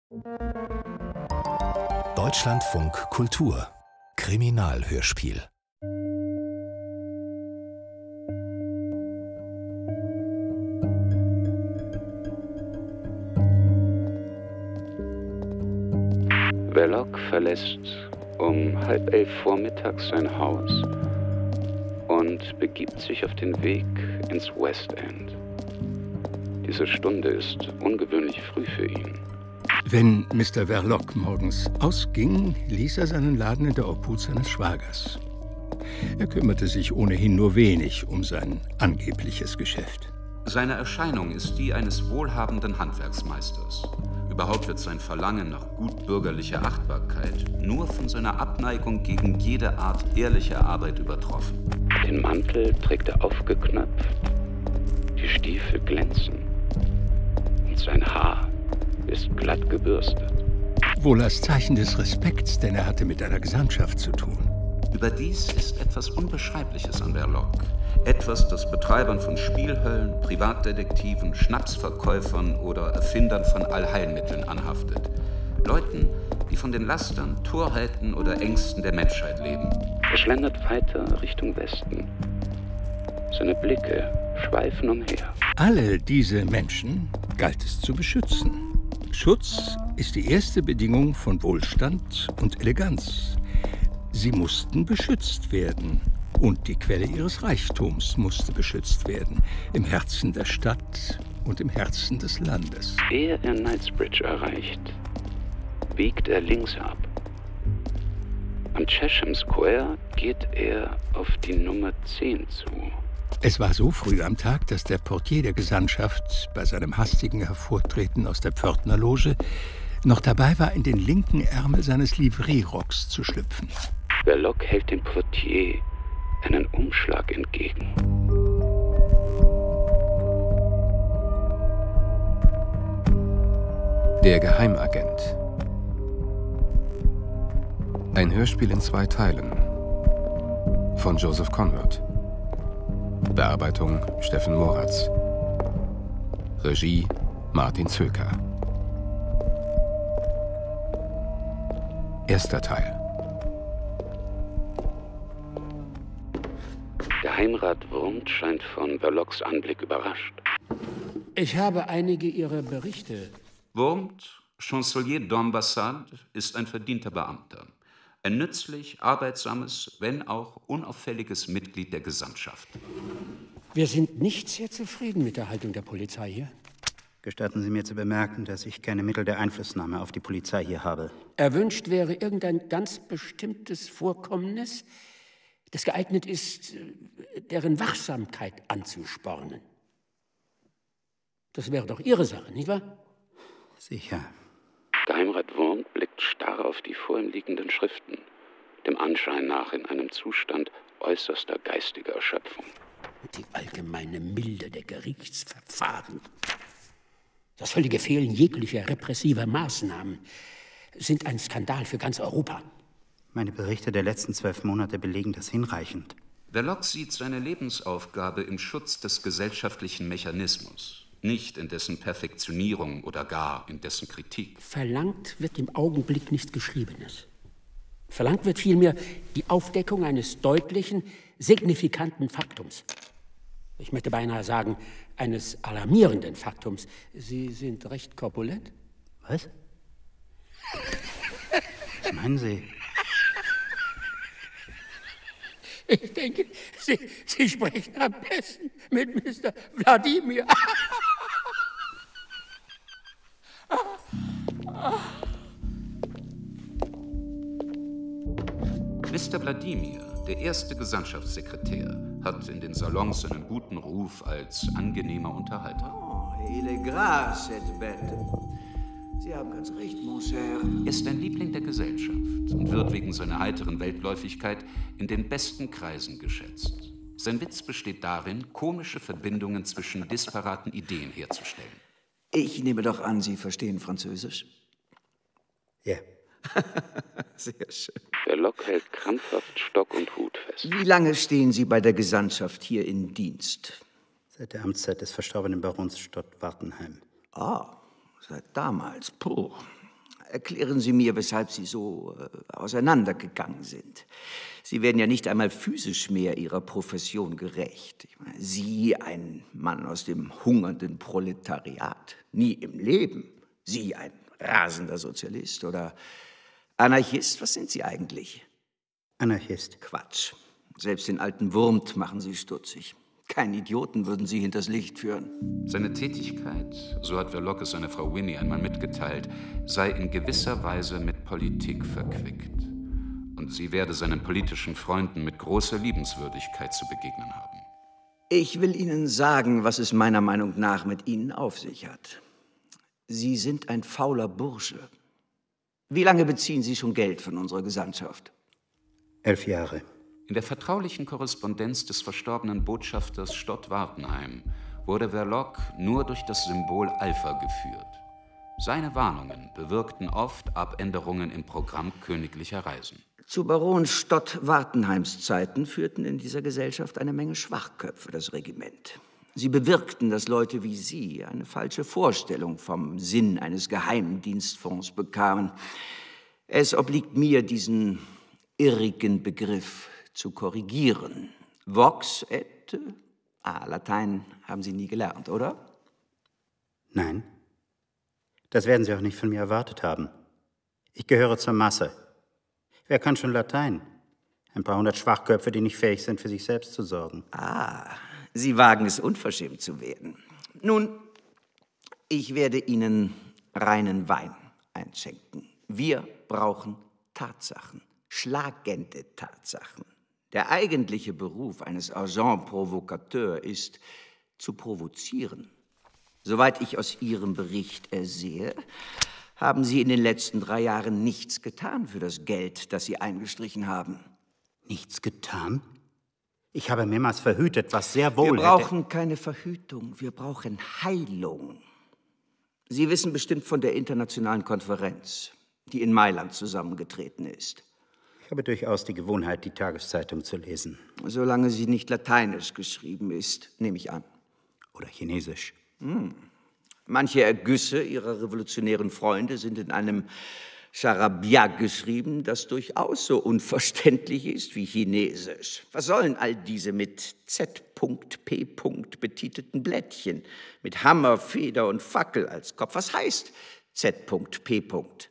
Deutschlandfunk Kultur Kriminalhörspiel. Verloc verlässt um 10:30 vormittags sein Haus und begibt sich auf den Weg ins West End. Diese Stunde ist ungewöhnlich früh für ihn. Wenn Mr. Verloc morgens ausging, ließ er seinen Laden in der Obhut seines Schwagers. Er kümmerte sich ohnehin nur wenig um sein angebliches Geschäft. Seine Erscheinung ist die eines wohlhabenden Handwerksmeisters. Überhaupt wird sein Verlangen nach gutbürgerlicher Achtbarkeit nur von seiner Abneigung gegen jede Art ehrlicher Arbeit übertroffen. Den Mantel trägt er aufgeknöpft, die Stiefel glänzen und sein Haar ist glatt gebürstet. Wohl als Zeichen des Respekts, denn er hatte mit einer Gesandtschaft zu tun. Überdies ist etwas Unbeschreibliches an Verloc. Etwas, das Betreibern von Spielhöllen, Privatdetektiven, Schnapsverkäufern oder Erfindern von Allheilmitteln anhaftet. Leuten, die von den Lastern, Torheiten oder Ängsten der Menschheit leben. Er schlendert weiter Richtung Westen. Seine Blicke schweifen umher. Alle diese Menschen galt es zu beschützen. Schutz ist die erste Bedingung von Wohlstand und Eleganz. Sie mussten beschützt werden. Und die Quelle ihres Reichtums musste beschützt werden. Im Herzen der Stadt und im Herzen des Landes. Ehe er Knightsbridge erreicht, biegt er links ab. Am Chesham Square geht er auf die Nummer 10 zu. Es war so früh am Tag, dass der Portier der Gesandtschaft bei seinem hastigen Hervortreten aus der Pförtnerloge noch dabei war, in den linken Ärmel seines Livrierrocks zu schlüpfen. Verloc hält dem Portier einen Umschlag entgegen. Der Geheimagent. Ein Hörspiel in 2 Teilen. Von Joseph Conrad. Bearbeitung Steffen Moratz. Regie Martin Zöker. Erster Teil. Geheimrat Wurmt scheint von Verlocs Anblick überrascht. Ich habe einige Ihrer Berichte. Wurmt, Chancelier d'Ambassade, ist ein verdienter Beamter. Ein nützlich, arbeitsames, wenn auch unauffälliges Mitglied der Gesandtschaft. Wir sind nicht sehr zufrieden mit der Haltung der Polizei hier. Gestatten Sie mir zu bemerken, dass ich keine Mittel der Einflussnahme auf die Polizei hier habe. Erwünscht wäre irgendein ganz bestimmtes Vorkommnis, das geeignet ist, deren Wachsamkeit anzuspornen. Das wäre doch Ihre Sache, nicht wahr? Sicher. Geheimrat Wurmt blickt starr auf die vor ihm liegenden Schriften, dem Anschein nach in einem Zustand äußerster geistiger Erschöpfung. Die allgemeine Milde der Gerichtsverfahren, das völlige Fehlen jeglicher repressiver Maßnahmen sind ein Skandal für ganz Europa. Meine Berichte der letzten 12 Monate belegen das hinreichend. Verloc sieht seine Lebensaufgabe im Schutz des gesellschaftlichen Mechanismus, nicht in dessen Perfektionierung oder gar in dessen Kritik. Verlangt wird im Augenblick nichts Geschriebenes. Verlangt wird vielmehr die Aufdeckung eines deutlichen, signifikanten Faktums. Ich möchte beinahe sagen, eines alarmierenden Faktums. Sie sind recht korpulent. Was? Was meinen Sie? Ich denke, Sie sprechen am besten mit Mr. Wladimir. Mr. Wladimir, der erste Gesandtschaftssekretär, hat in den Salons einen guten Ruf als angenehmer Unterhalter. Oh, il est gras, cette bête. Sie haben ganz recht, Monsieur. Er ist ein Liebling der Gesellschaft und wird wegen seiner heiteren Weltläufigkeit in den besten Kreisen geschätzt. Sein Witz besteht darin, komische Verbindungen zwischen disparaten Ideen herzustellen. Ich nehme doch an, Sie verstehen Französisch. Ja. Sehr schön. Verloc hält krampfhaft Stock und Hut fest. Wie lange stehen Sie bei der Gesandtschaft hier in Dienst? Seit der Amtszeit des verstorbenen Barons Stott-Wartenheim. Ah, seit damals. Puh. erklären Sie mir, weshalb Sie so auseinandergegangen sind. Sie werden ja nicht einmal physisch mehr Ihrer Profession gerecht. Ich meine, Sie, ein Mann aus dem hungernden Proletariat, nie im Leben. Sie, ein rasender Sozialist oder Anarchist, was sind Sie eigentlich? Anarchist. Quatsch. Selbst den alten Wurmt machen Sie stutzig. Keinen Idioten würden Sie hinters Licht führen. Seine Tätigkeit, so hat Verloc es seiner Frau Winnie einmal mitgeteilt, sei in gewisser Weise mit Politik verquickt. Und sie werde seinen politischen Freunden mit großer Liebenswürdigkeit zu begegnen haben. Ich will Ihnen sagen, was es meiner Meinung nach mit Ihnen auf sich hat. Sie sind ein fauler Bursche. Wie lange beziehen Sie schon Geld von unserer Gesandtschaft? 11 Jahre. In der vertraulichen Korrespondenz des verstorbenen Botschafters Stott-Wartenheim wurde Verloc nur durch das Symbol Alpha geführt. Seine Warnungen bewirkten oft Abänderungen im Programm königlicher Reisen. Zu Baron Stott-Wartenheims Zeiten führten in dieser Gesellschaft eine Menge Schwachköpfe das Regiment. Sie bewirkten, dass Leute wie Sie eine falsche Vorstellung vom Sinn eines Geheimdienstfonds bekamen. Es obliegt mir, diesen irrigen Begriff zu korrigieren. Vox et... Latein haben Sie nie gelernt, oder? Nein. Das werden Sie auch nicht von mir erwartet haben. Ich gehöre zur Masse. Wer kann schon Latein? Ein paar hundert Schwachköpfe, die nicht fähig sind, für sich selbst zu sorgen. Sie wagen es, unverschämt zu werden. Nun, ich werde Ihnen reinen Wein einschenken. Wir brauchen Tatsachen, schlagende Tatsachen. Der eigentliche Beruf eines Agent Provocateur ist, zu provozieren. Soweit ich aus Ihrem Bericht ersehe, haben Sie in den letzten 3 Jahren nichts getan für das Geld, das Sie eingestrichen haben. Nichts getan? Ich habe mehrmals verhütet, was sehr wohl Wir brauchen keine Verhütung, wir brauchen Heilung. Sie wissen bestimmt von der internationalen Konferenz, die in Mailand zusammengetreten ist. Ich habe durchaus die Gewohnheit, die Tageszeitung zu lesen. Solange sie nicht lateinisch geschrieben ist, nehme ich an. Oder chinesisch. Manche Ergüsse ihrer revolutionären Freunde sind in einem Charabia geschrieben, das durchaus so unverständlich ist wie chinesisch. Was sollen all diese mit Z.P. betitelten Blättchen, mit Hammer, Feder und Fackel als Kopf? Was heißt Z.P.?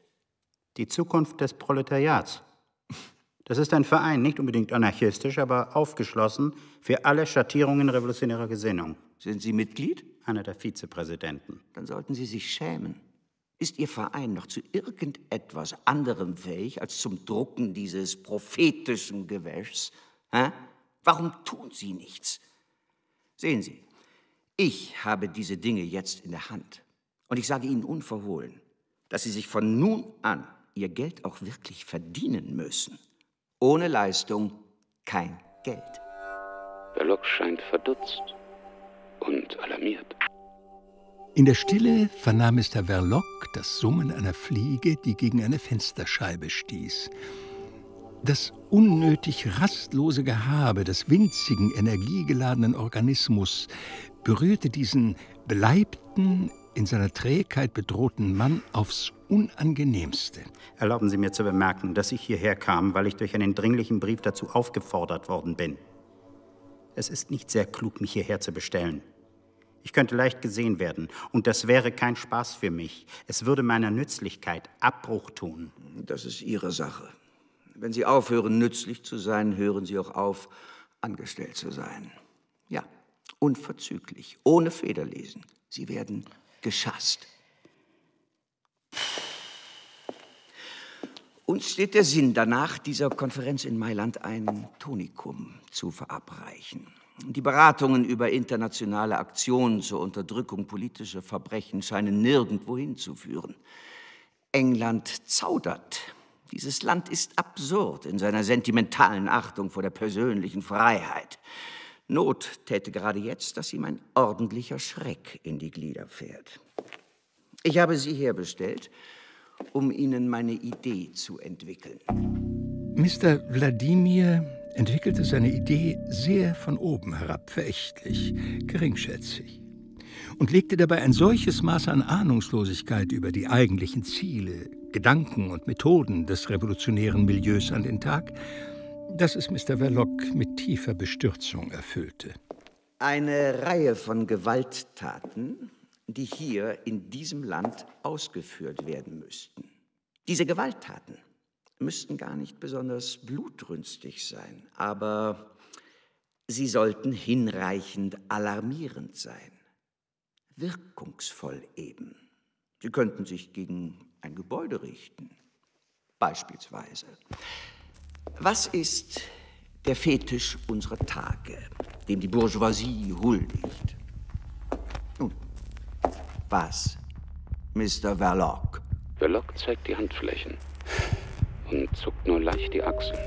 Die Zukunft des Proletariats. Das ist ein Verein, nicht unbedingt anarchistisch, aber aufgeschlossen für alle Schattierungen revolutionärer Gesinnung. Sind Sie Mitglied? Einer der Vizepräsidenten. Dann sollten Sie sich schämen. Ist Ihr Verein noch zu irgendetwas anderem fähig als zum Drucken dieses prophetischen Gewäschs? Warum tun Sie nichts? Sehen Sie, ich habe diese Dinge jetzt in der Hand. Und ich sage Ihnen unverhohlen, dass Sie sich von nun an Ihr Geld auch wirklich verdienen müssen. Ohne Leistung kein Geld. Verloc scheint verdutzt und alarmiert. In der Stille vernahm Mr. Verloc das Summen einer Fliege, die gegen eine Fensterscheibe stieß. Das unnötig rastlose Gehabe des winzigen, energiegeladenen Organismus berührte diesen beleibten, in seiner Trägheit bedrohten Mann aufs Unangenehmste. Erlauben Sie mir zu bemerken, dass ich hierher kam, weil ich durch einen dringlichen Brief dazu aufgefordert worden bin. Es ist nicht sehr klug, mich hierher zu bestellen. Ich könnte leicht gesehen werden, und das wäre kein Spaß für mich. Es würde meiner Nützlichkeit Abbruch tun. Das ist Ihre Sache. Wenn Sie aufhören, nützlich zu sein, hören Sie auch auf, angestellt zu sein. Ja, unverzüglich, ohne Federlesen. Sie werden geschasst. Uns steht der Sinn danach, dieser Konferenz in Mailand ein Tonikum zu verabreichen. Die Beratungen über internationale Aktionen zur Unterdrückung politischer Verbrechen scheinen nirgendwo hinzuführen. England zaudert. Dieses Land ist absurd in seiner sentimentalen Achtung vor der persönlichen Freiheit. Not täte gerade jetzt, dass ihm ein ordentlicher Schreck in die Glieder fährt. Ich habe Sie herbestellt, um Ihnen meine Idee zu entwickeln. Mr. Wladimir entwickelte seine Idee sehr von oben herab, verächtlich, geringschätzig. und legte dabei ein solches Maß an Ahnungslosigkeit über die eigentlichen Ziele, Gedanken und Methoden des revolutionären Milieus an den Tag, dass es Mr. Verloc mit tiefer Bestürzung erfüllte. Eine Reihe von Gewalttaten, die hier in diesem Land ausgeführt werden müssten. Diese Gewalttaten müssten gar nicht besonders blutrünstig sein, aber sie sollten hinreichend alarmierend sein. Wirkungsvoll eben. Sie könnten sich gegen ein Gebäude richten. Beispielsweise. Was ist der Fetisch unserer Tage, dem die Bourgeoisie huldigt? Nun, was, Mr. Verloc? Verloc zeigt die Handflächen und zuckt nur leicht die Achseln.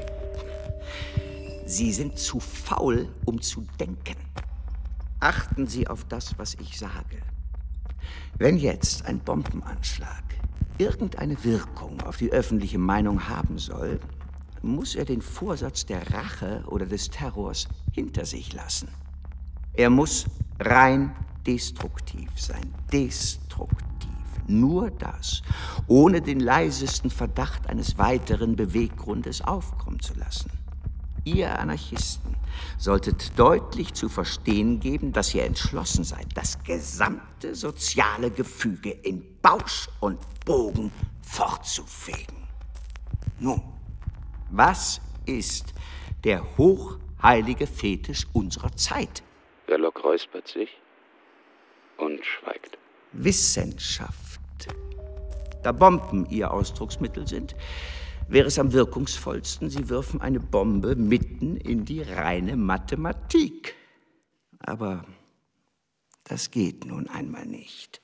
Sie sind zu faul, um zu denken. Achten Sie auf das, was ich sage. Wenn jetzt ein Bombenanschlag irgendeine Wirkung auf die öffentliche Meinung haben soll, muss er den Vorsatz der Rache oder des Terrors hinter sich lassen. Er muss rein destruktiv sein. Destruktiv. Nur das, ohne den leisesten Verdacht eines weiteren Beweggrundes aufkommen zu lassen. Ihr Anarchisten solltet deutlich zu verstehen geben, dass ihr entschlossen seid, das gesamte soziale Gefüge in Bausch und Bogen fortzufegen. Nun, was ist der hochheilige Fetisch unserer Zeit? Verloc räuspert sich und schweigt. Wissenschaft. Da Bomben ihr Ausdrucksmittel sind, wäre es am wirkungsvollsten, Sie würfen eine Bombe mitten in die reine Mathematik. Aber das geht nun einmal nicht.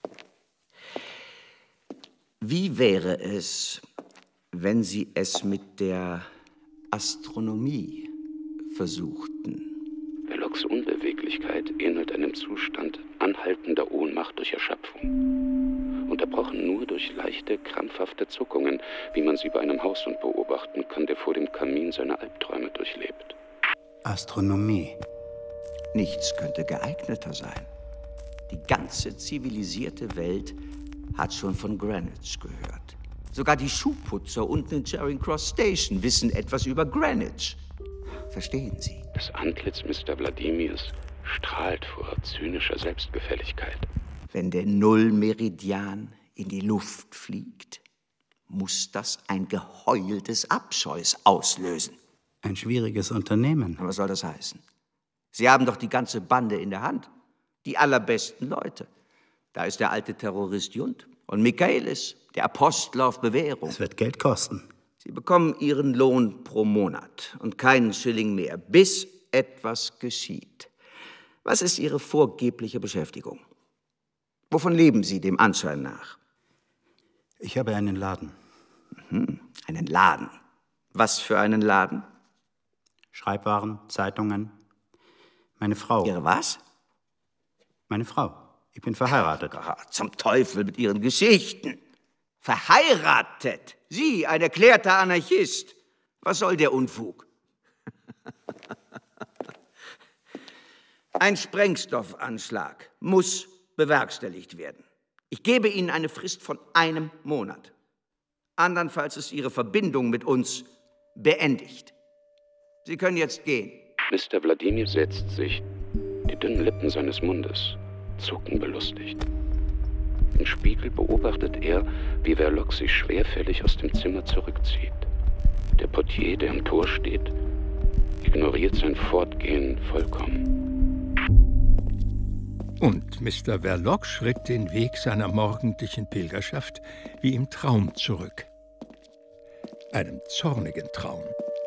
Wie wäre es, wenn Sie es mit der Astronomie versuchten? Verlocs Unbeweglichkeit ähnelt einem Zustand anhaltender Ohnmacht durch Erschöpfung. Unterbrochen nur durch leichte, krampfhafte Zuckungen, wie man sie bei einem Haushund beobachten kann, der vor dem Kamin seine Albträume durchlebt. Astronomie. Nichts könnte geeigneter sein. Die ganze zivilisierte Welt hat schon von Greenwich gehört. Sogar die Schuhputzer unten in Charing Cross Station wissen etwas über Greenwich. Verstehen Sie? Das Antlitz Mr. Wladimirs strahlt vor zynischer Selbstgefälligkeit. Wenn der Nullmeridian in die Luft fliegt, muss das ein Geheul des Abscheus auslösen. Ein schwieriges Unternehmen. Was soll das heißen? Sie haben doch die ganze Bande in der Hand. Die allerbesten Leute. Da ist der alte Terrorist Jund und Michaelis, der Apostel auf Bewährung. Es wird Geld kosten. Sie bekommen Ihren Lohn pro Monat und keinen Schilling mehr, bis etwas geschieht. Was ist Ihre vorgebliche Beschäftigung? Wovon leben Sie dem Anschein nach? Ich habe einen Laden. Einen Laden. Was für einen Laden? Schreibwaren, Zeitungen. Meine Frau. Ihre was? Meine Frau. Ich bin verheiratet. Zum Teufel mit Ihren Geschichten. Verheiratet? Sie, ein erklärter Anarchist. Was soll der Unfug? Ein Sprengstoffanschlag muss bewerkstelligt werden. Ich gebe Ihnen eine Frist von 1 Monat. Andernfalls ist Ihre Verbindung mit uns beendigt. Sie können jetzt gehen. Mr. Wladimir setzt sich. Die dünnen Lippen seines Mundes zucken belustigt. Im Spiegel beobachtet er, wie Verloc sich schwerfällig aus dem Zimmer zurückzieht. Der Portier, der am Tor steht, ignoriert sein Fortgehen vollkommen. Und Mr. Verloc schritt den Weg seiner morgendlichen Pilgerschaft wie im Traum zurück. Einem zornigen Traum.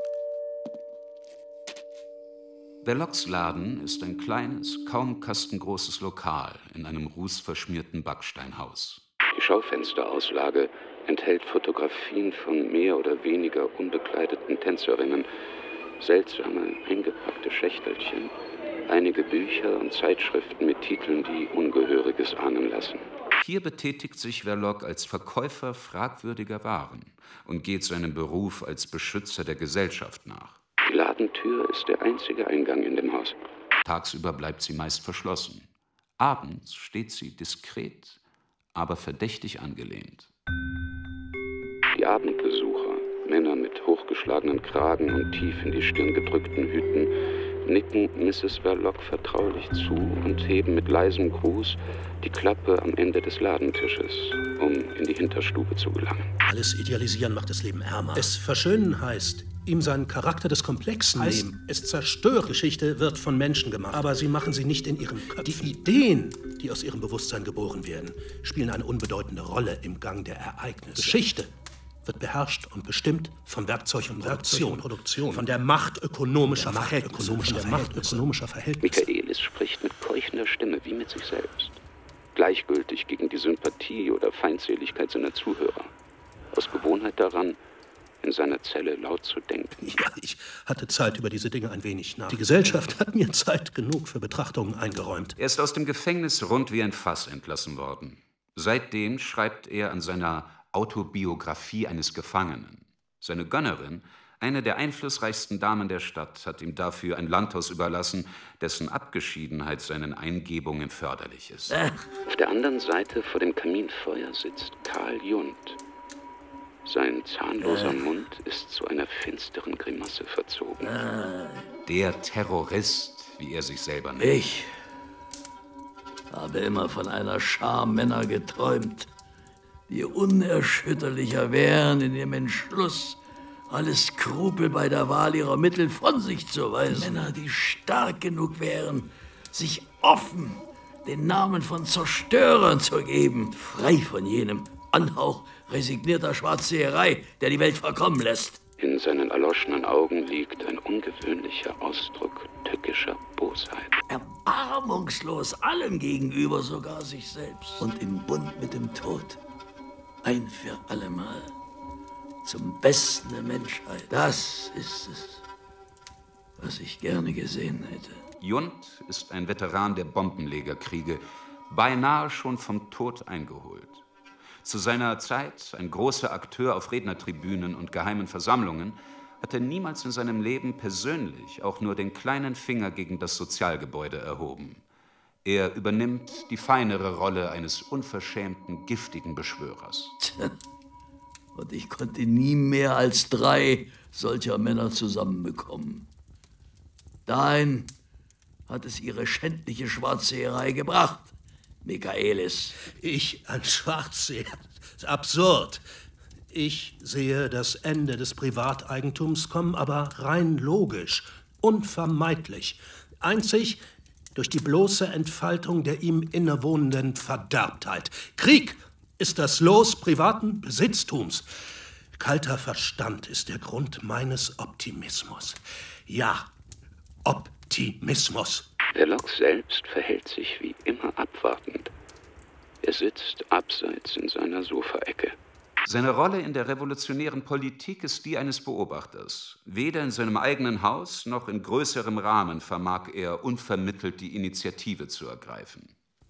Verlocs Laden ist ein kleines, kaum kastengroßes Lokal in einem rußverschmierten Backsteinhaus. Die Schaufensterauslage enthält Fotografien von mehr oder weniger unbekleideten Tänzerinnen, seltsame, eingepackte Schächtelchen, einige Bücher und Zeitschriften mit Titeln, die Ungehöriges ahnen lassen. Hier betätigt sich Verloc als Verkäufer fragwürdiger Waren und geht seinem Beruf als Beschützer der Gesellschaft nach. Die Ladentür ist der einzige Eingang in dem Haus. Tagsüber bleibt sie meist verschlossen. Abends steht sie diskret, aber verdächtig angelehnt. Die Abendbesucher, Männer mit hochgeschlagenen Kragen und tief in die Stirn gedrückten Hüten, nicken Mrs. Verloc vertraulich zu und heben mit leisem Gruß die Klappe am Ende des Ladentisches, um in die Hinterstube zu gelangen. Alles idealisieren macht das Leben ärmer. Es verschönen heißt, ihm seinen Charakter des Komplexen nehmen. Es zerstört. Geschichte wird von Menschen gemacht, aber sie machen sie nicht in ihren Köpfen. Die Ideen, die aus ihrem Bewusstsein geboren werden, spielen eine unbedeutende Rolle im Gang der Ereignisse. Geschichte wird beherrscht und bestimmt von Werkzeug und Produktion, von der Macht ökonomischer Verhältnisse. Michaelis spricht mit keuchender Stimme wie mit sich selbst, gleichgültig gegen die Sympathie oder Feindseligkeit seiner Zuhörer, aus Gewohnheit daran, in seiner Zelle laut zu denken. Ja, ich hatte Zeit, über diese Dinge ein wenig nach. Die Gesellschaft hat mir Zeit genug für Betrachtungen eingeräumt. Er ist aus dem Gefängnis rund wie ein Fass entlassen worden. Seitdem schreibt er an seiner Autobiografie eines Gefangenen. Seine Gönnerin, eine der einflussreichsten Damen der Stadt, hat ihm dafür ein Landhaus überlassen, dessen Abgeschiedenheit seinen Eingebungen förderlich ist. Auf der anderen Seite vor dem Kaminfeuer sitzt Karl Jund. Sein zahnloser Mund ist zu einer finsteren Grimasse verzogen. Der Terrorist, wie er sich selber nennt. Ich habe immer von einer Schar Männer geträumt, die unerschütterlicher wären in ihrem Entschluss, alle Skrupel bei der Wahl ihrer Mittel von sich zu weisen. Männer, die stark genug wären, sich offen den Namen von Zerstörern zu geben, frei von jenem Anhauch resignierter Schwarzseherei, der die Welt verkommen lässt. In seinen erloschenen Augen liegt ein ungewöhnlicher Ausdruck tückischer Bosheit. Erbarmungslos allem gegenüber, sogar sich selbst. Und im Bund mit dem Tod, ein für allemal, zum Besten der Menschheit. Das ist es, was ich gerne gesehen hätte. Jund ist ein Veteran der Bombenlegerkriege, beinahe schon vom Tod eingeholt. Zu seiner Zeit ein großer Akteur auf Rednertribünen und geheimen Versammlungen, hat er niemals in seinem Leben persönlich auch nur den kleinen Finger gegen das Sozialgebäude erhoben. Er übernimmt die feinere Rolle eines unverschämten, giftigen Beschwörers. Tja, und ich konnte nie mehr als 3 solcher Männer zusammenbekommen. Dahin hat es ihre schändliche Schwarzseherei gebracht, Michaelis. Ich ein Schwarzseher? Absurd. Ich sehe das Ende des Privateigentums kommen, aber rein logisch, unvermeidlich. Einzig durch die bloße Entfaltung der ihm innewohnenden Verderbtheit. Krieg ist das Los privaten Besitztums. Kalter Verstand ist der Grund meines Optimismus. Ja, Optimismus. Verloc selbst verhält sich wie immer abwartend. Er sitzt abseits in seiner Sofaecke. Seine Rolle in der revolutionären Politik ist die eines Beobachters. Weder in seinem eigenen Haus noch in größerem Rahmen vermag er unvermittelt die Initiative zu ergreifen.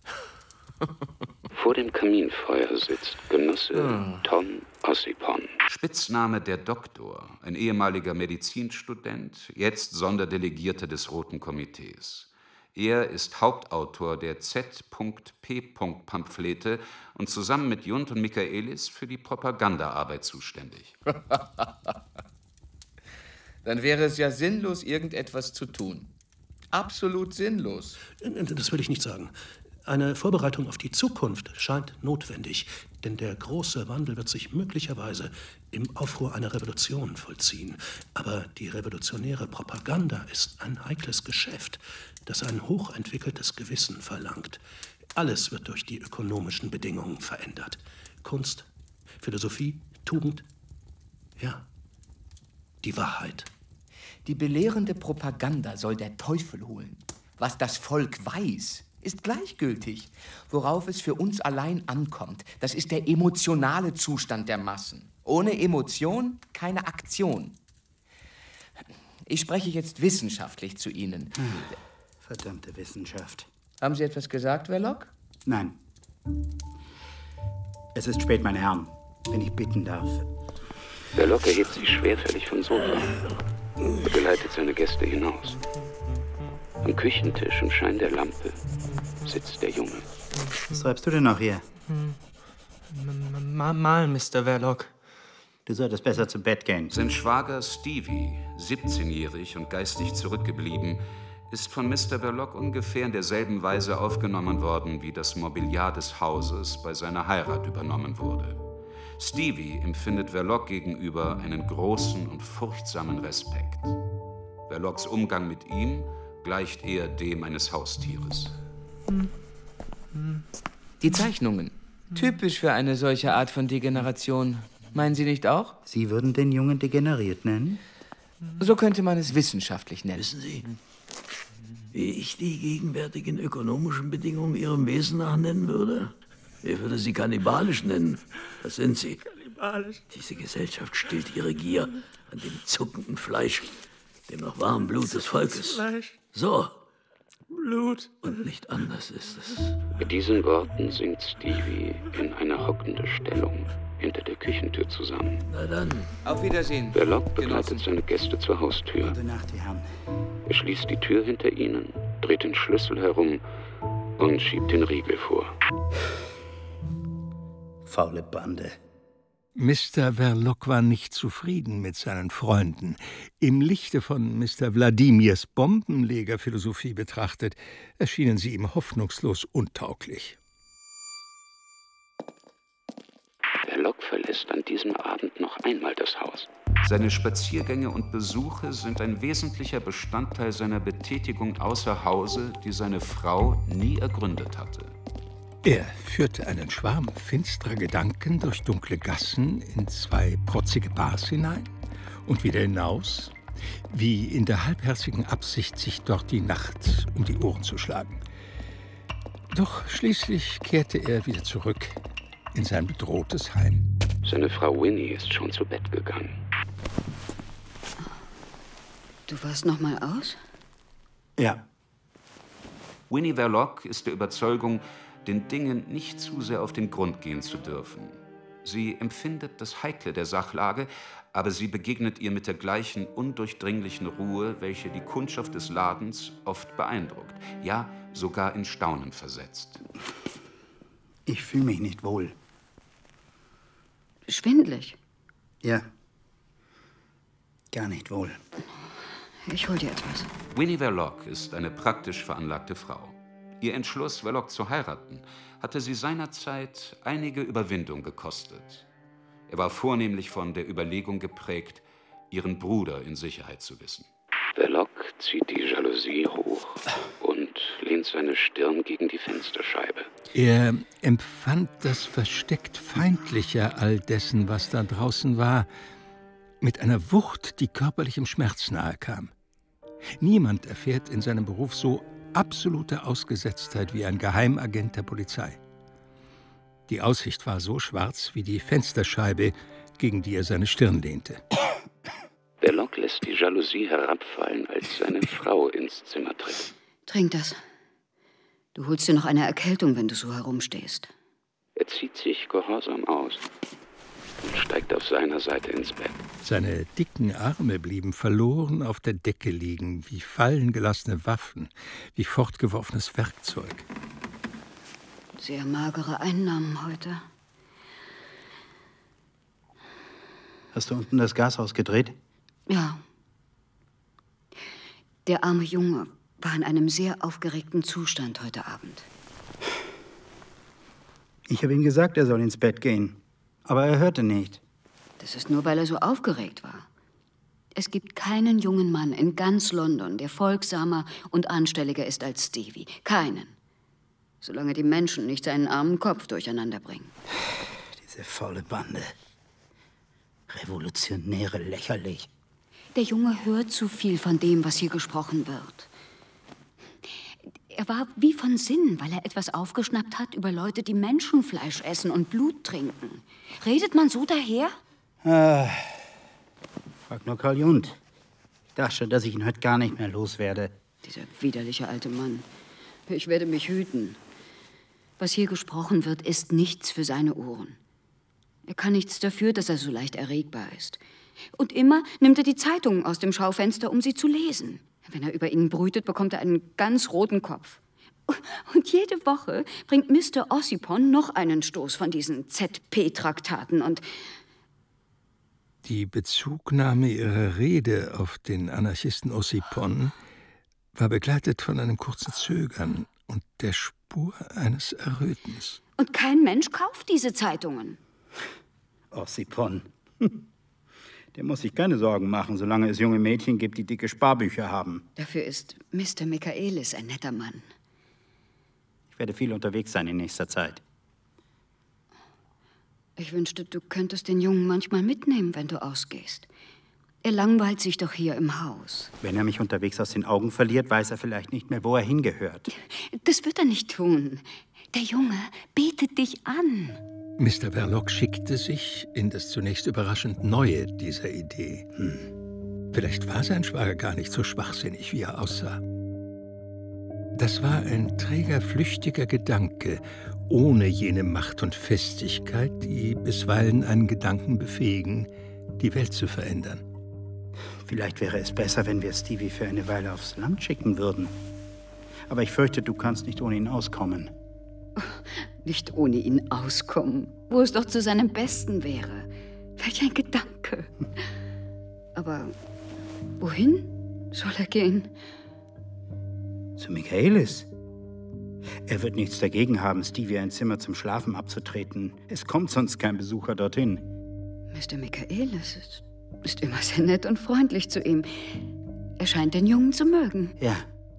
Vor dem Kaminfeuer sitzt Genosse Tom Ossipon. Spitzname der Doktor, ein ehemaliger Medizinstudent, jetzt Sonderdelegierter des Roten Komitees. Er ist Hauptautor der Z.P.-Pamphlete und zusammen mit Jund und Michaelis für die Propagandaarbeit zuständig. Dann wäre es ja sinnlos, irgendetwas zu tun. Absolut sinnlos. Das will ich nicht sagen. Eine Vorbereitung auf die Zukunft scheint notwendig, denn der große Wandel wird sich möglicherweise im Aufruhr einer Revolution vollziehen. Aber die revolutionäre Propaganda ist ein heikles Geschäft, das ein hochentwickeltes Gewissen verlangt. Alles wird durch die ökonomischen Bedingungen verändert. Kunst, Philosophie, Tugend, ja, die Wahrheit. Die belehrende Propaganda soll der Teufel holen. Was das Volk weiß, ist gleichgültig. Worauf es für uns allein ankommt, das ist der emotionale Zustand der Massen. Ohne Emotion keine Aktion. Ich spreche jetzt wissenschaftlich zu Ihnen. Verdammte Wissenschaft. Haben Sie etwas gesagt, Verloc? Nein. Es ist spät, meine Herren, wenn ich bitten darf. Verloc erhebt sich schwerfällig vom Sofa und geleitet seine Gäste hinaus. Am Küchentisch im Schein der Lampe sitzt der Junge. Was treibst du denn noch hier? Mal, Mr. Verloc. Du solltest besser zu Bett gehen. Sein Schwager Stevie, 17-jährig und geistig zurückgeblieben, ist von Mr. Verloc ungefähr in derselben Weise aufgenommen worden, wie das Mobiliar des Hauses bei seiner Heirat übernommen wurde. Stevie empfindet Verloc gegenüber einen großen und furchtsamen Respekt. Verlocs Umgang mit ihm gleicht eher dem eines Haustieres. Die Zeichnungen. Typisch für eine solche Art von Degeneration. Meinen Sie nicht auch? Sie würden den Jungen degeneriert nennen? So könnte man es wissenschaftlich nennen. Wissen Sie, wie ich die gegenwärtigen ökonomischen Bedingungen Ihrem Wesen nach nennen würde? Ich würde sie kannibalisch nennen. Das sind sie. Kannibalisch? Diese Gesellschaft stillt ihre Gier an dem zuckenden Fleisch, dem noch warmen Blut des Volkes. Fleisch. So. Blut. Und nicht anders ist es. Mit diesen Worten sinkt Stevie in eine hockende Stellung hinter der Küchentür zusammen. Na dann. Auf Wiedersehen. Verloc begleitet seine Gäste zur Haustür. Gute Nacht, die Herren. Er schließt die Tür hinter ihnen, dreht den Schlüssel herum und schiebt den Riegel vor. Faule Bande. Mr. Verloc war nicht zufrieden mit seinen Freunden. Im Lichte von Mr. Wladimirs Bombenlegerphilosophie betrachtet, erschienen sie ihm hoffnungslos untauglich. Verloc verlässt an diesem Abend noch einmal das Haus. Seine Spaziergänge und Besuche sind ein wesentlicher Bestandteil seiner Betätigung außer Hause, die seine Frau nie ergründet hatte. Er führte einen Schwarm finsterer Gedanken durch dunkle Gassen in 2 protzige Bars hinein und wieder hinaus, wie in der halbherzigen Absicht, sich dort die Nacht um die Ohren zu schlagen. Doch schließlich kehrte er wieder zurück in sein bedrohtes Heim. Seine Frau Winnie ist schon zu Bett gegangen. Du warst noch mal aus? Ja. Winnie Verloc ist der Überzeugung, den Dingen nicht zu sehr auf den Grund gehen zu dürfen. Sie empfindet das Heikle der Sachlage, aber sie begegnet ihr mit der gleichen undurchdringlichen Ruhe, welche die Kundschaft des Ladens oft beeindruckt, ja sogar in Staunen versetzt. Ich fühle mich nicht wohl. Schwindelig? Ja. Gar nicht wohl. Ich hol dir etwas. Winnie Verloc ist eine praktisch veranlagte Frau. Ihr Entschluss, Verloc zu heiraten, hatte sie seinerzeit einige Überwindung gekostet. Er war vornehmlich von der Überlegung geprägt, ihren Bruder in Sicherheit zu wissen. Verloc zieht die Jalousie hoch und lehnt seine Stirn gegen die Fensterscheibe. Er empfand das versteckt Feindliche all dessen, was da draußen war, mit einer Wucht, die körperlichem Schmerz nahe kam. Niemand erfährt in seinem Beruf so absolute Ausgesetztheit wie ein Geheimagent der Polizei. Die Aussicht war so schwarz wie die Fensterscheibe, gegen die er seine Stirn lehnte. Verloc lässt die Jalousie herabfallen, als seine Frau ins Zimmer tritt. Trink das. Du holst dir noch eine Erkältung, wenn du so herumstehst. Er zieht sich gehorsam aus und steigt auf seiner Seite ins Bett. Seine dicken Arme blieben verloren auf der Decke liegen, wie fallen gelassene Waffen, wie fortgeworfenes Werkzeug. Sehr magere Einnahmen heute. Hast du unten das Gas ausgedreht? Ja. Der arme Junge war in einem sehr aufgeregten Zustand heute Abend. Ich habe ihm gesagt, er soll ins Bett gehen. Aber er hörte nicht. Das ist nur, weil er so aufgeregt war. Es gibt keinen jungen Mann in ganz London, der folgsamer und anstelliger ist als Stevie. Keinen. Solange die Menschen nicht seinen armen Kopf durcheinander bringen. Diese faule Bande. Revolutionäre, lächerlich. Der Junge hört zu viel von dem, was hier gesprochen wird. Er war wie von Sinnen, weil er etwas aufgeschnappt hat über Leute, die Menschenfleisch essen und Blut trinken. Redet man so daher? Frag nur Karl Jund. Ich dachte schon, dass ich ihn heute gar nicht mehr loswerde. Dieser widerliche alte Mann. Ich werde mich hüten. Was hier gesprochen wird, ist nichts für seine Ohren. Er kann nichts dafür, dass er so leicht erregbar ist. Und immer nimmt er die Zeitungen aus dem Schaufenster, um sie zu lesen. Wenn er über ihnen brütet, bekommt er einen ganz roten Kopf. Und jede Woche bringt Mr. Ossipon noch einen Stoß von diesen ZP-Traktaten und... Die Bezugnahme ihrer Rede auf den Anarchisten Ossipon war begleitet von einem kurzen Zögern und der Spur eines Errötens. Und kein Mensch kauft diese Zeitungen. Ossipon. Der muss sich keine Sorgen machen, solange es junge Mädchen gibt, die dicke Sparbücher haben. Dafür ist Mr. Michaelis ein netter Mann. Ich werde viel unterwegs sein in nächster Zeit. Ich wünschte, du könntest den Jungen manchmal mitnehmen, wenn du ausgehst. Er langweilt sich doch hier im Haus. Wenn er mich unterwegs aus den Augen verliert, weiß er vielleicht nicht mehr, wo er hingehört. Das wird er nicht tun. Der Junge betet dich an. Mr. Verloc schickte sich in das zunächst überraschend Neue dieser Idee. Vielleicht war sein Schwager gar nicht so schwachsinnig, wie er aussah. Das war ein träger, flüchtiger Gedanke, ohne jene Macht und Festigkeit, die bisweilen einen Gedanken befähigen, die Welt zu verändern. Vielleicht wäre es besser, wenn wir Stevie für eine Weile aufs Land schicken würden. Aber ich fürchte, du kannst nicht ohne ihn auskommen. Nicht ohne ihn auskommen, wo es doch zu seinem Besten wäre. Welch ein Gedanke. Aber wohin soll er gehen? Zu Michaelis. Er wird nichts dagegen haben, Stevie ein Zimmer zum Schlafen abzutreten. Es kommt sonst kein Besucher dorthin. Mr. Michaelis ist immer sehr nett und freundlich zu ihm. Er scheint den Jungen zu mögen. Ja.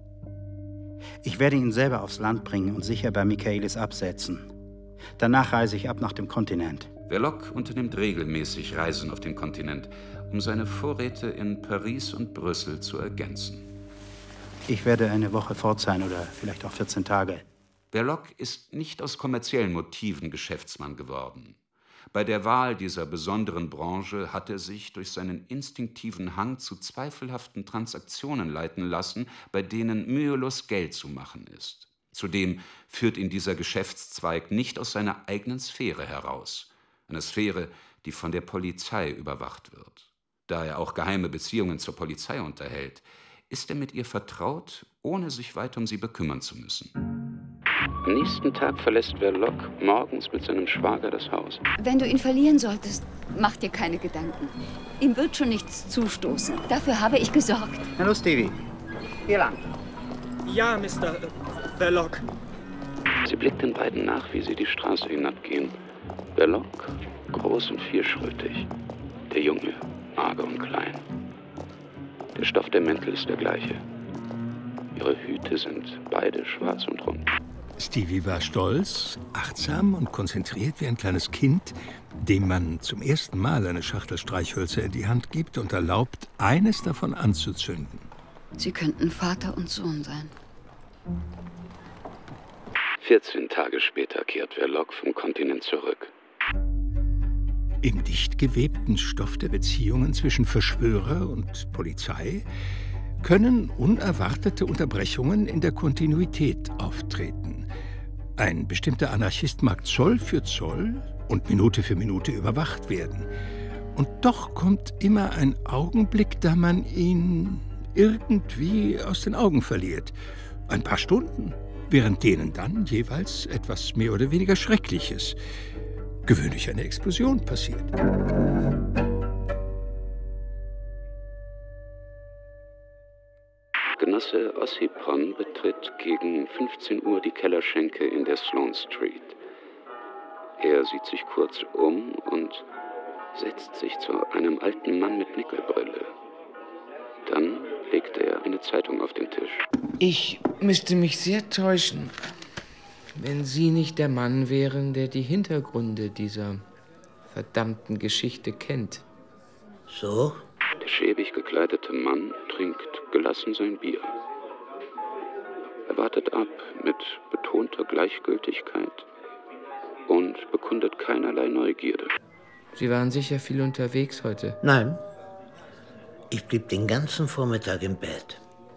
Ich werde ihn selber aufs Land bringen und sicher bei Michaelis absetzen. Danach reise ich ab nach dem Kontinent. Verloc unternimmt regelmäßig Reisen auf den Kontinent, um seine Vorräte in Paris und Brüssel zu ergänzen. Ich werde eine Woche fort sein oder vielleicht auch 14 Tage. Verloc ist nicht aus kommerziellen Motiven Geschäftsmann geworden. Bei der Wahl dieser besonderen Branche hat er sich durch seinen instinktiven Hang zu zweifelhaften Transaktionen leiten lassen, bei denen mühelos Geld zu machen ist. Zudem führt ihn dieser Geschäftszweig nicht aus seiner eigenen Sphäre heraus. Eine Sphäre, die von der Polizei überwacht wird. Da er auch geheime Beziehungen zur Polizei unterhält, ist er mit ihr vertraut, ohne sich weiter um sie bekümmern zu müssen. Am nächsten Tag verlässt Verloc morgens mit seinem Schwager das Haus. Wenn du ihn verlieren solltest, mach dir keine Gedanken. Ihm wird schon nichts zustoßen. Dafür habe ich gesorgt. Hallo, Stevie. Hier lang. Ja, Mr. Verloc. Sie blickt den beiden nach, wie sie die Straße hinabgehen. Verloc, groß und vierschrötig. Der Junge, mager und klein. Der Stoff der Mäntel ist der gleiche. Ihre Hüte sind beide schwarz und rund. Stevie war stolz, achtsam und konzentriert wie ein kleines Kind, dem man zum ersten Mal eine Schachtel Streichhölzer in die Hand gibt und erlaubt, eines davon anzuzünden. Sie könnten Vater und Sohn sein. 14 Tage später kehrt Verloc vom Kontinent zurück. Im dicht gewebten Stoff der Beziehungen zwischen Verschwörer und Polizei können unerwartete Unterbrechungen in der Kontinuität auftreten. Ein bestimmter Anarchist mag Zoll für Zoll und Minute für Minute überwacht werden. Und doch kommt immer ein Augenblick, da man ihn irgendwie aus den Augen verliert. Ein paar Stunden, während denen dann jeweils etwas mehr oder weniger Schreckliches, gewöhnlich eine Explosion, passiert. Genosse Ossipon betritt gegen 15 Uhr die Kellerschenke in der Sloane Street. Er sieht sich kurz um und setzt sich zu einem alten Mann mit Nickelbrille. Dann legt er eine Zeitung auf den Tisch. Ich müsste mich sehr täuschen, wenn Sie nicht der Mann wären, der die Hintergründe dieser verdammten Geschichte kennt. So? Der schäbig gekleidete Mann trinkt gelassen sein Bier. Er wartet ab mit betonter Gleichgültigkeit und bekundet keinerlei Neugierde. Sie waren sicher viel unterwegs heute. Nein. Ich blieb den ganzen Vormittag im Bett.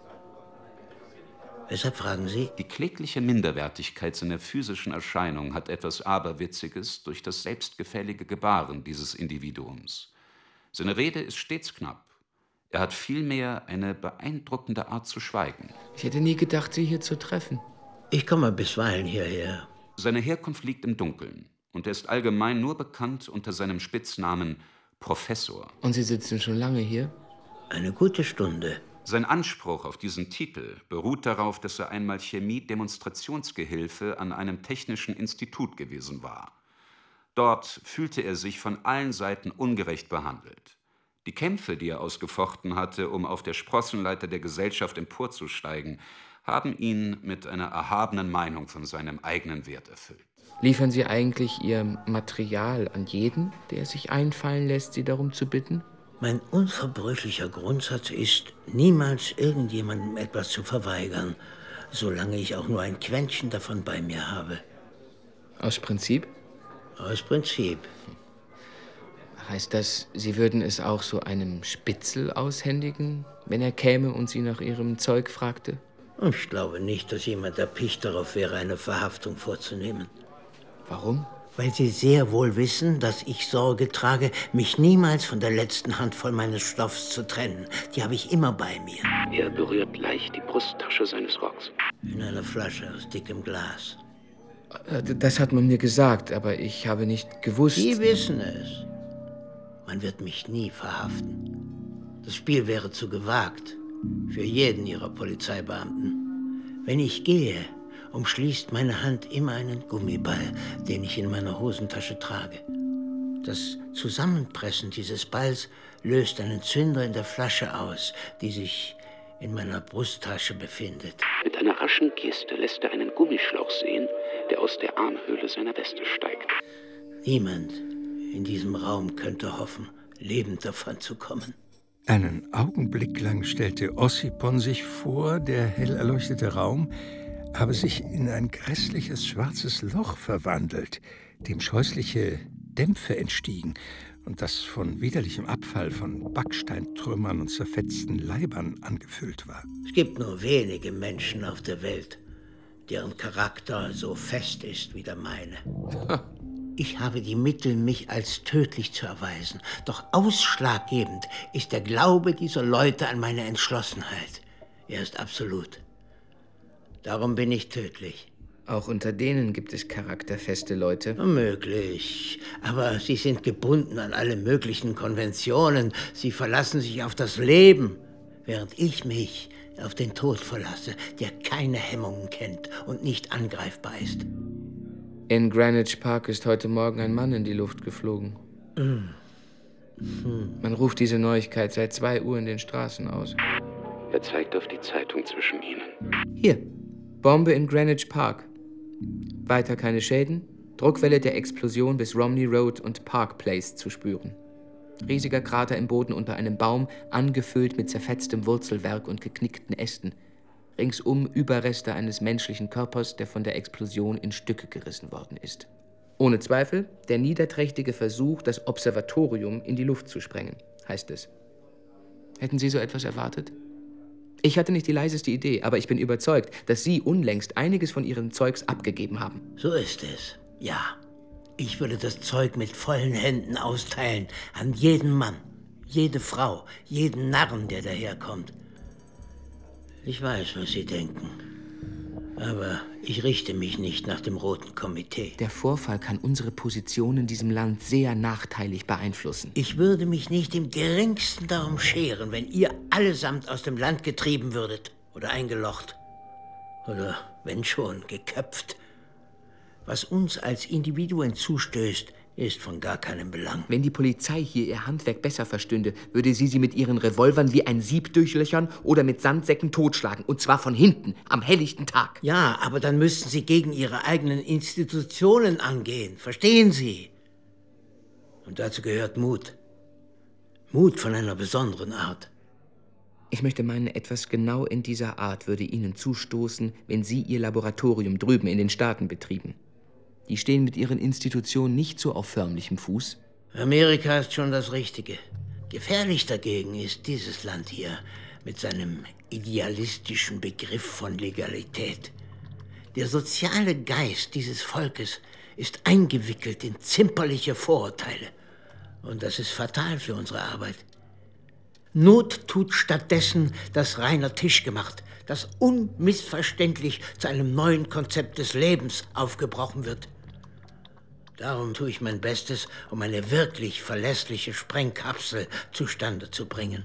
Weshalb fragen Sie? Die klägliche Minderwertigkeit seiner physischen Erscheinung hat etwas Aberwitziges durch das selbstgefällige Gebaren dieses Individuums. Seine Rede ist stets knapp. Er hat vielmehr eine beeindruckende Art zu schweigen. Ich hätte nie gedacht, Sie hier zu treffen. Ich komme bisweilen hierher. Seine Herkunft liegt im Dunkeln und er ist allgemein nur bekannt unter seinem Spitznamen Professor. Und Sie sitzen schon lange hier? Eine gute Stunde. Sein Anspruch auf diesen Titel beruht darauf, dass er einmal Chemie-Demonstrationsgehilfe an einem technischen Institut gewesen war. Dort fühlte er sich von allen Seiten ungerecht behandelt. Die Kämpfe, die er ausgefochten hatte, um auf der Sprossenleiter der Gesellschaft emporzusteigen, haben ihn mit einer erhabenen Meinung von seinem eigenen Wert erfüllt. Liefern Sie eigentlich Ihr Material an jeden, der es sich einfallen lässt, Sie darum zu bitten? Mein unverbrüchlicher Grundsatz ist, niemals irgendjemandem etwas zu verweigern, solange ich auch nur ein Quäntchen davon bei mir habe. Aus Prinzip? Aus Prinzip. Heißt das, Sie würden es auch so einem Spitzel aushändigen, wenn er käme und Sie nach Ihrem Zeug fragte? Ich glaube nicht, dass jemand erpicht darauf wäre, eine Verhaftung vorzunehmen. Warum? Weil Sie sehr wohl wissen, dass ich Sorge trage, mich niemals von der letzten Handvoll meines Stoffs zu trennen. Die habe ich immer bei mir. Er berührt leicht die Brusttasche seines Rocks. In einer Flasche aus dickem Glas. Das hat man mir gesagt, aber ich habe nicht gewusst... Sie wissen es. Man wird mich nie verhaften. Das Spiel wäre zu gewagt. Für jeden Ihrer Polizeibeamten. Wenn ich gehe, umschließt meine Hand immer einen Gummiball, den ich in meiner Hosentasche trage. Das Zusammenpressen dieses Balls löst einen Zünder in der Flasche aus, die sich in meiner Brusttasche befindet. Mit einer raschen Geste lässt er einen Gummischlauch sehen, der aus der Armhöhle seiner Weste steigt. Niemand in diesem Raum könnte hoffen, lebend davon zu kommen. Einen Augenblick lang stellte Ossipon sich vor, der hell erleuchtete Raum habe sich in ein grässliches schwarzes Loch verwandelt, dem scheußliche Dämpfe entstiegen und das von widerlichem Abfall von Backsteintrümmern und zerfetzten Leibern angefüllt war. Es gibt nur wenige Menschen auf der Welt, deren Charakter so fest ist wie der meine. Ich habe die Mittel, mich als tödlich zu erweisen. Doch ausschlaggebend ist der Glaube dieser Leute an meine Entschlossenheit. Er ist absolut. Darum bin ich tödlich. Auch unter denen gibt es charakterfeste Leute? Möglich. Aber sie sind gebunden an alle möglichen Konventionen. Sie verlassen sich auf das Leben, während ich mich auf den Tod verlasse, der keine Hemmungen kennt und nicht angreifbar ist. In Greenwich Park ist heute Morgen ein Mann in die Luft geflogen. Man ruft diese Neuigkeit seit 2 Uhr in den Straßen aus. Er zeigt auf die Zeitung zwischen ihnen. Hier, Bombe in Greenwich Park. Weiter keine Schäden, Druckwelle der Explosion bis Romney Road und Park Place zu spüren. Riesiger Krater im Boden unter einem Baum, angefüllt mit zerfetztem Wurzelwerk und geknickten Ästen. Ringsum Überreste eines menschlichen Körpers, der von der Explosion in Stücke gerissen worden ist. Ohne Zweifel der niederträchtige Versuch, das Observatorium in die Luft zu sprengen, heißt es. Hätten Sie so etwas erwartet? Ich hatte nicht die leiseste Idee, aber ich bin überzeugt, dass Sie unlängst einiges von Ihrem Zeugs abgegeben haben. So ist es, ja. Ich würde das Zeug mit vollen Händen austeilen an jeden Mann, jede Frau, jeden Narren, der daherkommt. Ich weiß, was Sie denken, aber ich richte mich nicht nach dem Roten Komitee. Der Vorfall kann unsere Position in diesem Land sehr nachteilig beeinflussen. Ich würde mich nicht im Geringsten darum scheren, wenn ihr allesamt aus dem Land getrieben würdet oder eingelocht oder, wenn schon, geköpft. Was uns als Individuen zustößt, ist von gar keinem Belang. Wenn die Polizei hier ihr Handwerk besser verstünde, würde sie mit ihren Revolvern wie ein Sieb durchlöchern oder mit Sandsäcken totschlagen. Und zwar von hinten, am helllichten Tag. Ja, aber dann müssten sie gegen ihre eigenen Institutionen angehen. Verstehen Sie? Und dazu gehört Mut. Mut von einer besonderen Art. Ich möchte meinen, etwas genau in dieser Art würde Ihnen zustoßen, wenn Sie Ihr Laboratorium drüben in den Staaten betrieben. Die stehen mit ihren Institutionen nicht so auf förmlichem Fuß. Amerika ist schon das Richtige. Gefährlich dagegen ist dieses Land hier mit seinem idealistischen Begriff von Legalität. Der soziale Geist dieses Volkes ist eingewickelt in zimperliche Vorurteile. Und das ist fatal für unsere Arbeit. Not tut stattdessen das Rainer Tisch gemacht, das unmissverständlich zu einem neuen Konzept des Lebens aufgebrochen wird. Darum tue ich mein Bestes, um eine wirklich verlässliche Sprengkapsel zustande zu bringen.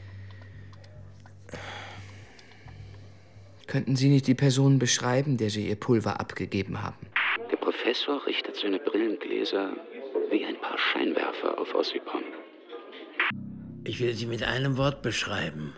Könnten Sie nicht die Person beschreiben, der Sie Ihr Pulver abgegeben haben? Der Professor richtet seine Brillengläser wie ein paar Scheinwerfer auf Ossipon. Ich will sie mit einem Wort beschreiben.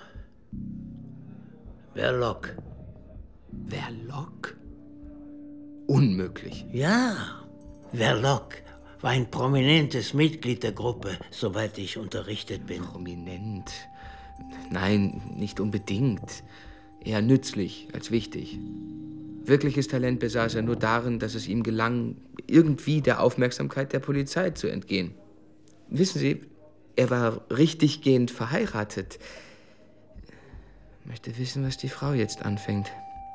Verloc. Verloc? Unmöglich. Ja, Verloc war ein prominentes Mitglied der Gruppe, soweit ich unterrichtet bin. Prominent? Nein, nicht unbedingt. Eher nützlich als wichtig. Wirkliches Talent besaß er nur darin, dass es ihm gelang, irgendwie der Aufmerksamkeit der Polizei zu entgehen. Wissen Sie, er war richtiggehend verheiratet. Ich möchte wissen, was die Frau jetzt anfängt.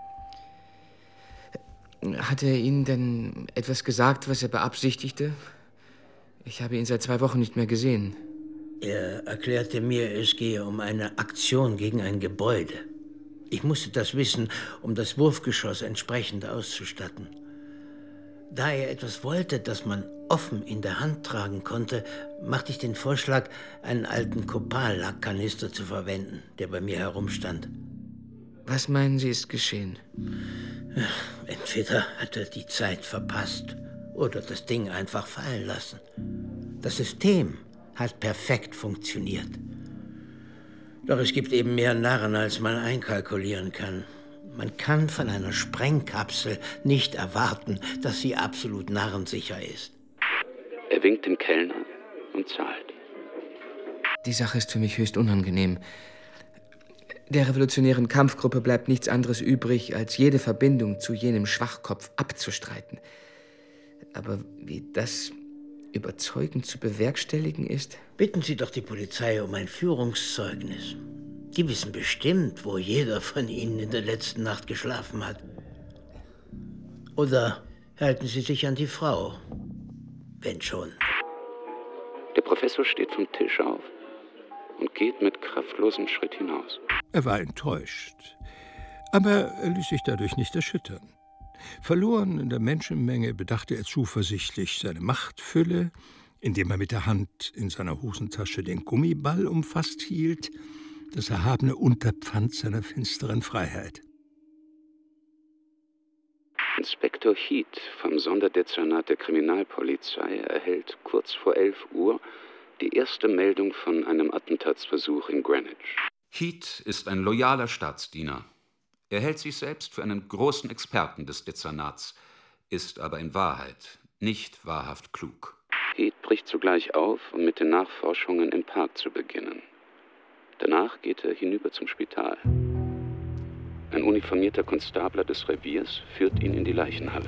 Hat er Ihnen denn etwas gesagt, was er beabsichtigte? Ich habe ihn seit 2 Wochen nicht mehr gesehen. Er erklärte mir, es gehe um eine Aktion gegen ein Gebäude. Ich musste das wissen, um das Wurfgeschoss entsprechend auszustatten. Da er etwas wollte, das man offen in der Hand tragen konnte, machte ich den Vorschlag, einen alten Copal-Lackkanister zu verwenden, der bei mir herumstand. Was meinen Sie, ist geschehen? Entweder hat er die Zeit verpasst oder das Ding einfach fallen lassen. Das System hat perfekt funktioniert. Doch es gibt eben mehr Narren, als man einkalkulieren kann. Man kann von einer Sprengkapsel nicht erwarten, dass sie absolut narrensicher ist. Er winkt dem Kellner und zahlt. Die Sache ist für mich höchst unangenehm. Der revolutionären Kampfgruppe bleibt nichts anderes übrig, als jede Verbindung zu jenem Schwachkopf abzustreiten. Aber wie das überzeugend zu bewerkstelligen ist? Bitten Sie doch die Polizei um ein Führungszeugnis. Die wissen bestimmt, wo jeder von Ihnen in der letzten Nacht geschlafen hat. Oder halten Sie sich an die Frau, wenn schon. Der Professor steht vom Tisch auf und geht mit kraftlosem Schritt hinaus. Er war enttäuscht, aber er ließ sich dadurch nicht erschüttern. Verloren in der Menschenmenge bedachte er zuversichtlich seine Machtfülle, indem er mit der Hand in seiner Hosentasche den Gummiball umfasst hielt, das erhabene Unterpfand seiner finsteren Freiheit. Inspektor Heath vom Sonderdezernat der Kriminalpolizei erhält kurz vor 11 Uhr die erste Meldung von einem Attentatsversuch in Greenwich. Heath ist ein loyaler Staatsdiener. Er hält sich selbst für einen großen Experten des Dezernats, ist aber in Wahrheit nicht wahrhaft klug. Heath bricht sogleich auf, um mit den Nachforschungen im Park zu beginnen. Danach geht er hinüber zum Spital. Ein uniformierter Konstabler des Reviers führt ihn in die Leichenhalle.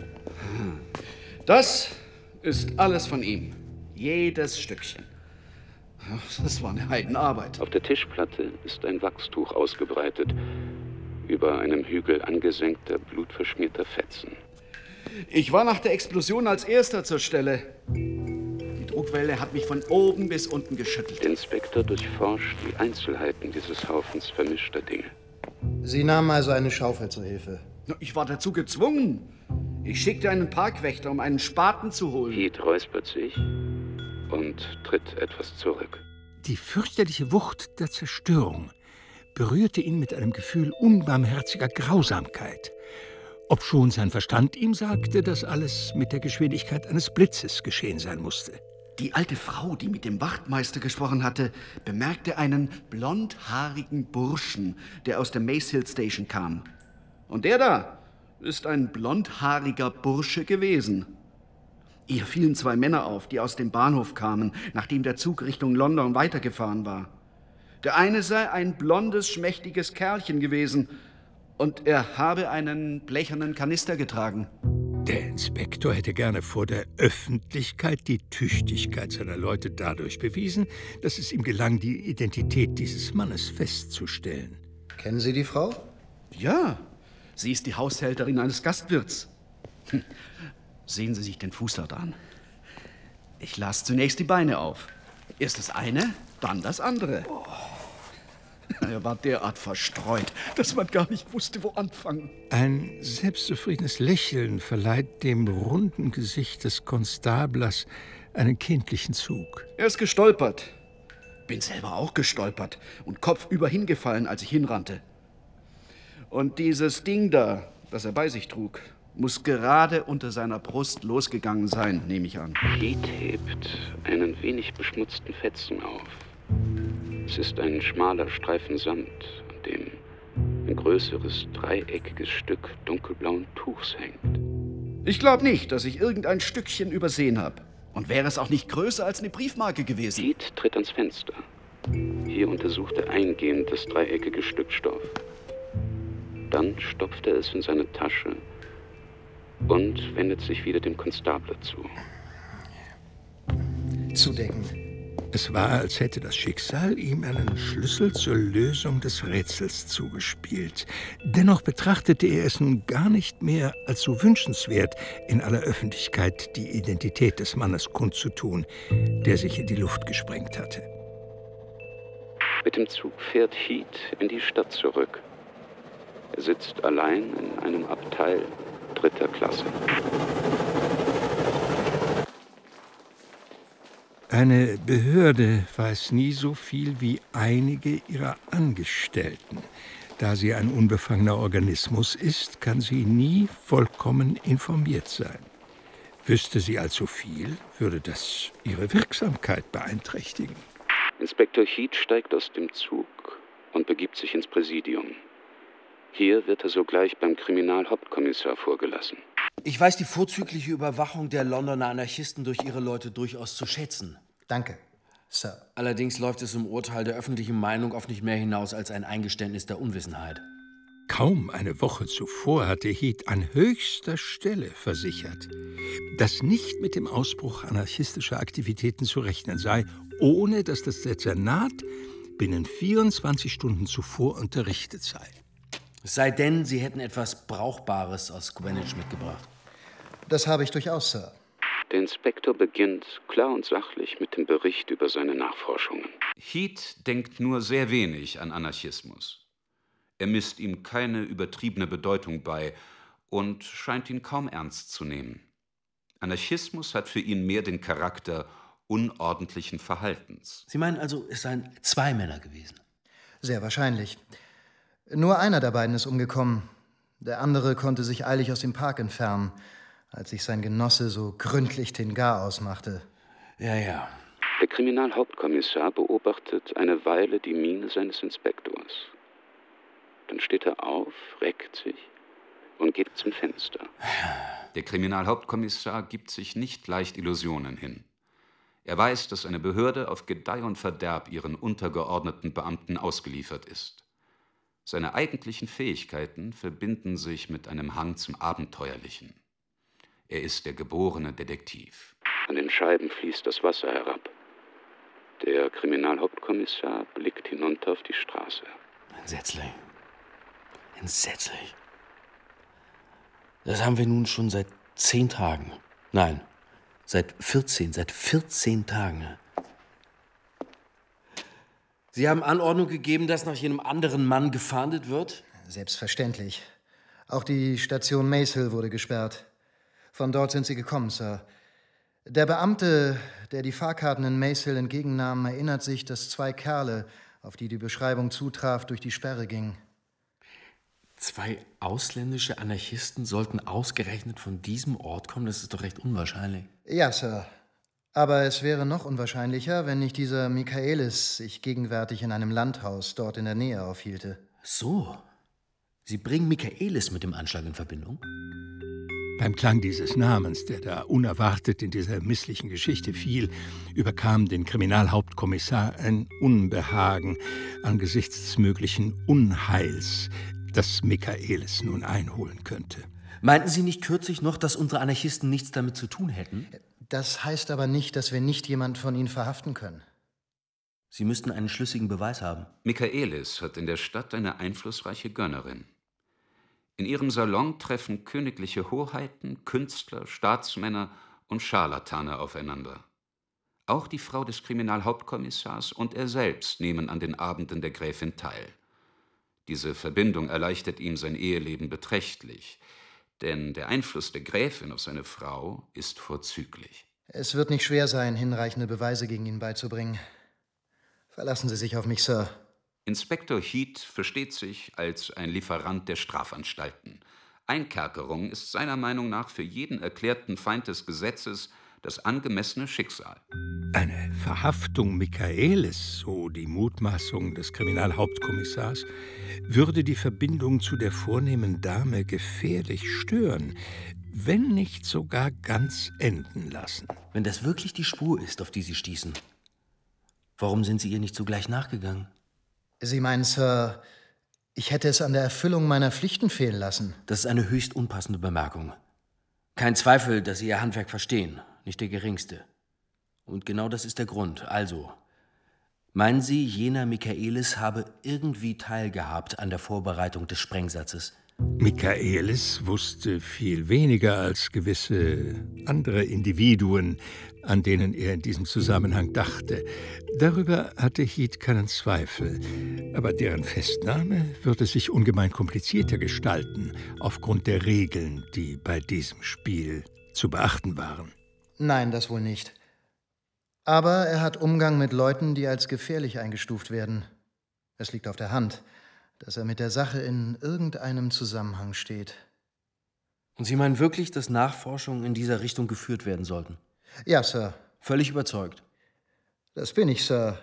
Das ist alles von ihm. Jedes Stückchen. Das war eine Heidenarbeit. Auf der Tischplatte ist ein Wachstuch ausgebreitet, über einem Hügel angesenkter, blutverschmierter Fetzen. Ich war nach der Explosion als Erster zur Stelle. Die Druckwelle hat mich von oben bis unten geschüttelt. Der Inspektor durchforscht die Einzelheiten dieses Haufens vermischter Dinge. Sie nahmen also eine Schaufel zur Hilfe? Ich war dazu gezwungen. Ich schickte einen Parkwächter, um einen Spaten zu holen. Heath räuspert sich und tritt etwas zurück. Die fürchterliche Wucht der Zerstörung berührte ihn mit einem Gefühl unbarmherziger Grausamkeit, obschon sein Verstand ihm sagte, dass alles mit der Geschwindigkeit eines Blitzes geschehen sein musste. Die alte Frau, die mit dem Wachtmeister gesprochen hatte, bemerkte einen blondhaarigen Burschen, der aus der Mace Hill Station kam. Und der da ist ein blondhaariger Bursche gewesen. Ihr fielen 2 Männer auf, die aus dem Bahnhof kamen, nachdem der Zug Richtung London weitergefahren war. Der eine sei ein blondes, schmächtiges Kerlchen gewesen und er habe einen blechernen Kanister getragen. Der Inspektor hätte gerne vor der Öffentlichkeit die Tüchtigkeit seiner Leute dadurch bewiesen, dass es ihm gelang, die Identität dieses Mannes festzustellen. Kennen Sie die Frau? Ja, sie ist die Haushälterin eines Gastwirts. Sehen Sie sich den Fußlaut an. Ich las zunächst die Beine auf. Erst das eine, dann das andere. Er war derart verstreut, dass man gar nicht wusste, wo anfangen. Ein selbstzufriedenes Lächeln verleiht dem runden Gesicht des Konstablers einen kindlichen Zug. Er ist gestolpert. Bin selber auch gestolpert und kopfüber hingefallen, als ich hinrannte. Und dieses Ding da, das er bei sich trug, muss gerade unter seiner Brust losgegangen sein, nehme ich an. Heath hebt einen wenig beschmutzten Fetzen auf. Es ist ein schmaler Streifen Sand, an dem ein größeres, dreieckiges Stück dunkelblauen Tuchs hängt. Ich glaube nicht, dass ich irgendein Stückchen übersehen habe. Und wäre es auch nicht größer als eine Briefmarke gewesen. Heath tritt ans Fenster. Hier untersucht er eingehend das dreieckige Stück Stoff. Dann stopft er es in seine Tasche und wendet sich wieder dem Konstabler zu. Zudecken. Es war, als hätte das Schicksal ihm einen Schlüssel zur Lösung des Rätsels zugespielt. Dennoch betrachtete er es nun gar nicht mehr als so wünschenswert, in aller Öffentlichkeit die Identität des Mannes kundzutun, der sich in die Luft gesprengt hatte. Mit dem Zug fährt Heath in die Stadt zurück. Er sitzt allein in einem Abteil 3. Klasse. Eine Behörde weiß nie so viel wie einige ihrer Angestellten. Da sie ein unbefangener Organismus ist, kann sie nie vollkommen informiert sein. Wüsste sie allzu viel, würde das ihre Wirksamkeit beeinträchtigen. Inspektor Heath steigt aus dem Zug und begibt sich ins Präsidium. Hier wird er sogleich beim Kriminalhauptkommissar vorgelassen. Ich weiß die vorzügliche Überwachung der Londoner Anarchisten durch ihre Leute durchaus zu schätzen. Danke, Sir. Allerdings läuft es im Urteil der öffentlichen Meinung auf nicht mehr hinaus als ein Eingeständnis der Unwissenheit. Kaum eine Woche zuvor hatte Heath an höchster Stelle versichert, dass nicht mit dem Ausbruch anarchistischer Aktivitäten zu rechnen sei, ohne dass das Dezernat binnen 24 Stunden zuvor unterrichtet sei. Es sei denn, Sie hätten etwas Brauchbares aus Greenwich mitgebracht. Das habe ich durchaus, Sir. Der Inspektor beginnt klar und sachlich mit dem Bericht über seine Nachforschungen. Heath denkt nur sehr wenig an Anarchismus. Er misst ihm keine übertriebene Bedeutung bei und scheint ihn kaum ernst zu nehmen. Anarchismus hat für ihn mehr den Charakter unordentlichen Verhaltens. Sie meinen also, es seien 2 Männer gewesen? Sehr wahrscheinlich. Nur einer der beiden ist umgekommen. Der andere konnte sich eilig aus dem Park entfernen, als sich sein Genosse so gründlich den Garaus machte. Ja. Der Kriminalhauptkommissar beobachtet eine Weile die Miene seines Inspektors. Dann steht er auf, reckt sich und geht zum Fenster. Der Kriminalhauptkommissar gibt sich nicht leicht Illusionen hin. Er weiß, dass eine Behörde auf Gedeih und Verderb ihren untergeordneten Beamten ausgeliefert ist. Seine eigentlichen Fähigkeiten verbinden sich mit einem Hang zum Abenteuerlichen. Er ist der geborene Detektiv. An den Scheiben fließt das Wasser herab. Der Kriminalhauptkommissar blickt hinunter auf die Straße. Entsetzlich. Entsetzlich. Das haben wir nun schon seit 10 Tagen. Nein, seit 14 Tagen. Sie haben Anordnung gegeben, dass nach jenem anderen Mann gefahndet wird? Selbstverständlich. Auch die Station Maze Hill wurde gesperrt. Von dort sind Sie gekommen, Sir. Der Beamte, der die Fahrkarten in Maze Hill entgegennahm, erinnert sich, dass 2 Kerle, auf die die Beschreibung zutraf, durch die Sperre gingen. 2 ausländische Anarchisten sollten ausgerechnet von diesem Ort kommen? Das ist doch recht unwahrscheinlich. Ja, Sir. Aber es wäre noch unwahrscheinlicher, wenn nicht dieser Michaelis sich gegenwärtig in einem Landhaus dort in der Nähe aufhielte. So. Sie bringen Michaelis mit dem Anschlag in Verbindung? Beim Klang dieses Namens, der da unerwartet in dieser misslichen Geschichte fiel, überkam den Kriminalhauptkommissar ein Unbehagen angesichts des möglichen Unheils, das Michaelis nun einholen könnte. Meinten Sie nicht kürzlich noch, dass unsere Anarchisten nichts damit zu tun hätten? Das heißt aber nicht, dass wir nicht jemand von ihnen verhaften können. Sie müssten einen schlüssigen Beweis haben. Michaelis hat in der Stadt eine einflussreiche Gönnerin. In ihrem Salon treffen königliche Hoheiten, Künstler, Staatsmänner und Scharlatane aufeinander. Auch die Frau des Kriminalhauptkommissars und er selbst nehmen an den Abenden der Gräfin teil. Diese Verbindung erleichtert ihm sein Eheleben beträchtlich, denn der Einfluss der Gräfin auf seine Frau ist vorzüglich. Es wird nicht schwer sein, hinreichende Beweise gegen ihn beizubringen. Verlassen Sie sich auf mich, Sir. Inspektor Heat versteht sich als ein Lieferant der Strafanstalten. Einkerkerung ist seiner Meinung nach für jeden erklärten Feind des Gesetzes das angemessene Schicksal. Eine Verhaftung Michaelis, so die Mutmaßung des Kriminalhauptkommissars, würde die Verbindung zu der vornehmen Dame gefährlich stören, wenn nicht sogar ganz enden lassen. Wenn das wirklich die Spur ist, auf die Sie stießen, warum sind Sie ihr nicht sogleich nachgegangen? Sie meinen, Sir, ich hätte es an der Erfüllung meiner Pflichten fehlen lassen? Das ist eine höchst unpassende Bemerkung. Kein Zweifel, dass Sie Ihr Handwerk verstehen, nicht der geringste. Und genau das ist der Grund. Also, meinen Sie, jener Michaelis habe irgendwie teilgehabt an der Vorbereitung des Sprengsatzes? Michaelis wusste viel weniger als gewisse andere Individuen, an denen er in diesem Zusammenhang dachte. Darüber hatte Heat keinen Zweifel. Aber deren Festnahme würde sich ungemein komplizierter gestalten, aufgrund der Regeln, die bei diesem Spiel zu beachten waren. Nein, das wohl nicht. Aber er hat Umgang mit Leuten, die als gefährlich eingestuft werden. Es liegt auf der Hand, dass er mit der Sache in irgendeinem Zusammenhang steht. Und Sie meinen wirklich, dass Nachforschungen in dieser Richtung geführt werden sollten? Ja, Sir. Völlig überzeugt? Das bin ich, Sir.